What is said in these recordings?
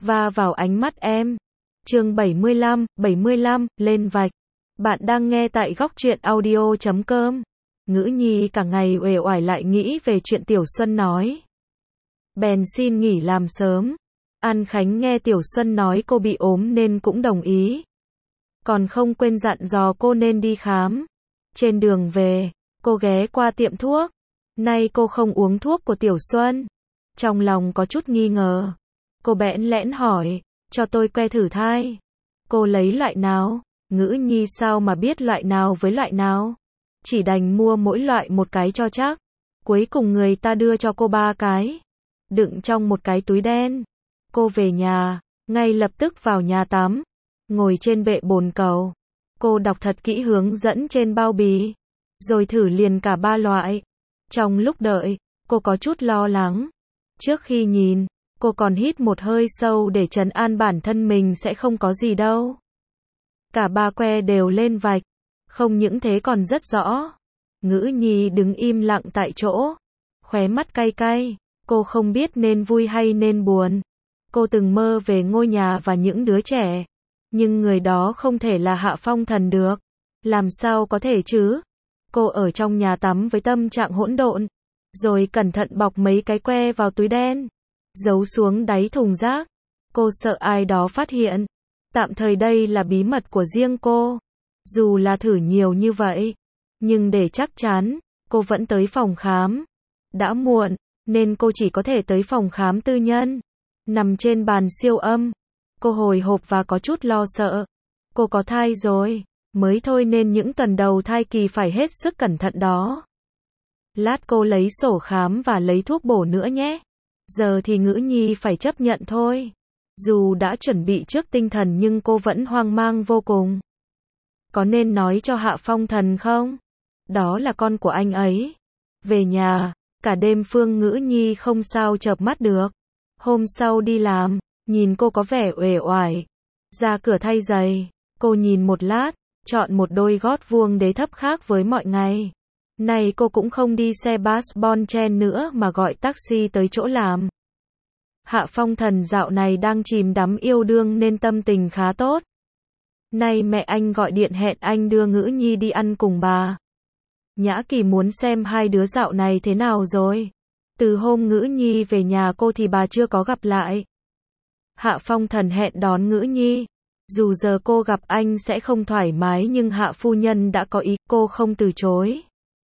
va vào ánh mắt em. Chương 75, lên vạch. Bạn đang nghe tại góc truyện audio.com. Ngữ nhi cả ngày uể oải lại nghĩ về chuyện Tiểu Xuân nói. Bèn xin nghỉ làm sớm. An Khánh nghe Tiểu Xuân nói cô bị ốm nên cũng đồng ý. Còn không quên dặn dò cô nên đi khám. Trên đường về, cô ghé qua tiệm thuốc. Nay cô không uống thuốc của Tiểu Xuân. Trong lòng có chút nghi ngờ. Cô bẽn lẽn hỏi, cho tôi que thử thai. Cô lấy loại nào? Ngữ nhi sao mà biết loại nào với loại nào? Chỉ đành mua mỗi loại một cái cho chắc. Cuối cùng người ta đưa cho cô 3 cái. Đựng trong một cái túi đen. Cô về nhà, ngay lập tức vào nhà tắm. Ngồi trên bệ bồn cầu. Cô đọc thật kỹ hướng dẫn trên bao bì. Rồi thử liền cả 3 loại. Trong lúc đợi, cô có chút lo lắng. Trước khi nhìn, cô còn hít một hơi sâu để trấn an bản thân mình sẽ không có gì đâu. Cả 3 que đều lên vạch. Không những thế còn rất rõ. Ngữ nhi đứng im lặng tại chỗ. Khóe mắt cay cay. Cô không biết nên vui hay nên buồn. Cô từng mơ về ngôi nhà và những đứa trẻ. Nhưng người đó không thể là Hạ Phong Thần được. Làm sao có thể chứ? Cô ở trong nhà tắm với tâm trạng hỗn độn. Rồi cẩn thận bọc mấy cái que vào túi đen. Giấu xuống đáy thùng rác. Cô sợ ai đó phát hiện. Tạm thời đây là bí mật của riêng cô. Dù là thử nhiều như vậy. Nhưng để chắc chắn, cô vẫn tới phòng khám. Đã muộn, nên cô chỉ có thể tới phòng khám tư nhân. Nằm trên bàn siêu âm. Cô hồi hộp và có chút lo sợ. Cô có thai rồi. Mới thôi nên những tuần đầu thai kỳ phải hết sức cẩn thận đó. Lát cô lấy sổ khám và lấy thuốc bổ nữa nhé. Giờ thì Ngữ nhi phải chấp nhận thôi. Dù đã chuẩn bị trước tinh thần nhưng cô vẫn hoang mang vô cùng. Có nên nói cho Hạ Phong Thần không? Đó là con của anh ấy. Về nhà, cả đêm Phương Ngữ nhi không sao chợp mắt được. Hôm sau đi làm, nhìn cô có vẻ uể oải. Ra cửa thay giày, cô nhìn một lát, chọn một đôi gót vuông đế thấp khác với mọi ngày. Này cô cũng không đi xe bus Bon Chen nữa mà gọi taxi tới chỗ làm. Hạ Phong Thần dạo này đang chìm đắm yêu đương nên tâm tình khá tốt. Nay mẹ anh gọi điện hẹn anh đưa Ngữ nhi đi ăn cùng bà. Nhã Kỳ muốn xem hai đứa dạo này thế nào rồi. Từ hôm Ngữ nhi về nhà cô thì bà chưa có gặp lại. Hạ Phong Thần hẹn đón Ngữ nhi. Dù giờ cô gặp anh sẽ không thoải mái nhưng Hạ phu nhân đã có ý, cô không từ chối.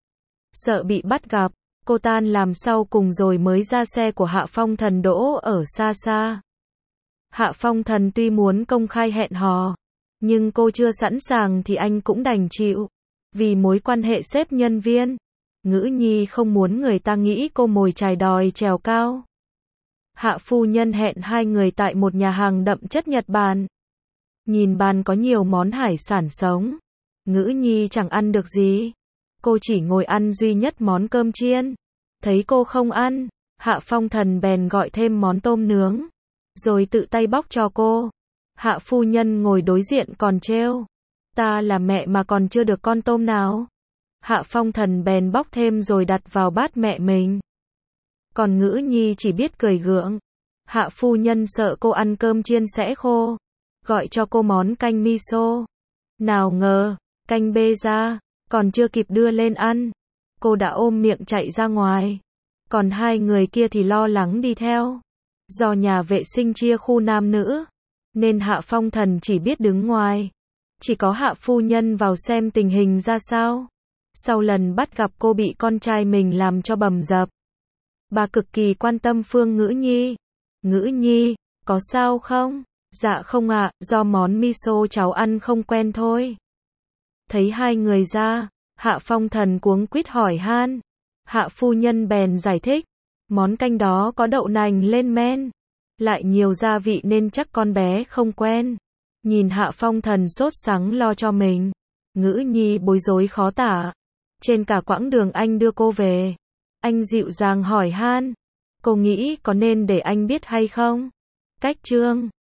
Sợ bị bắt gặp, cô tan làm sau cùng rồi mới ra xe của Hạ Phong Thần đỗ ở xa xa. Hạ Phong Thần tuy muốn công khai hẹn hò, nhưng cô chưa sẵn sàng thì anh cũng đành chịu. Vì mối quan hệ sếp nhân viên, Ngữ nhi không muốn người ta nghĩ cô mồi chài đòi trèo cao. Hạ phu nhân hẹn hai người tại một nhà hàng đậm chất Nhật Bản. Nhìn bàn có nhiều món hải sản sống. Ngữ nhi chẳng ăn được gì. Cô chỉ ngồi ăn duy nhất món cơm chiên. Thấy cô không ăn, Hạ Phong Thần bèn gọi thêm món tôm nướng. Rồi tự tay bóc cho cô. Hạ phu nhân ngồi đối diện còn trêu. Ta là mẹ mà còn chưa được con tôm nào. Hạ Phong Thần bèn bóc thêm rồi đặt vào bát mẹ mình. Còn Ngữ nhi chỉ biết cười gượng. Hạ phu nhân sợ cô ăn cơm chiên sẽ khô. Gọi cho cô món canh miso. Nào ngờ, canh bê ra, còn chưa kịp đưa lên ăn. Cô đã ôm miệng chạy ra ngoài. Còn hai người kia thì lo lắng đi theo. Do nhà vệ sinh chia khu nam nữ, nên Hạ Phong Thần chỉ biết đứng ngoài. Chỉ có Hạ phu nhân vào xem tình hình ra sao. Sau lần bắt gặp cô bị con trai mình làm cho bầm dập, bà cực kỳ quan tâm Phương Ngữ nhi. Ngữ nhi, có sao không? Dạ không ạ, do món miso cháu ăn không quen thôi. Thấy hai người ra, Hạ Phong Thần cuống quýt hỏi han. Hạ phu nhân bèn giải thích. Món canh đó có đậu nành lên men. Lại nhiều gia vị nên chắc con bé không quen. Nhìn Hạ Phong Thần sốt sắng lo cho mình. Ngữ nhi bối rối khó tả. Trên cả quãng đường anh đưa cô về, anh dịu dàng hỏi han. Cô nghĩ có nên để anh biết hay không? Cách chương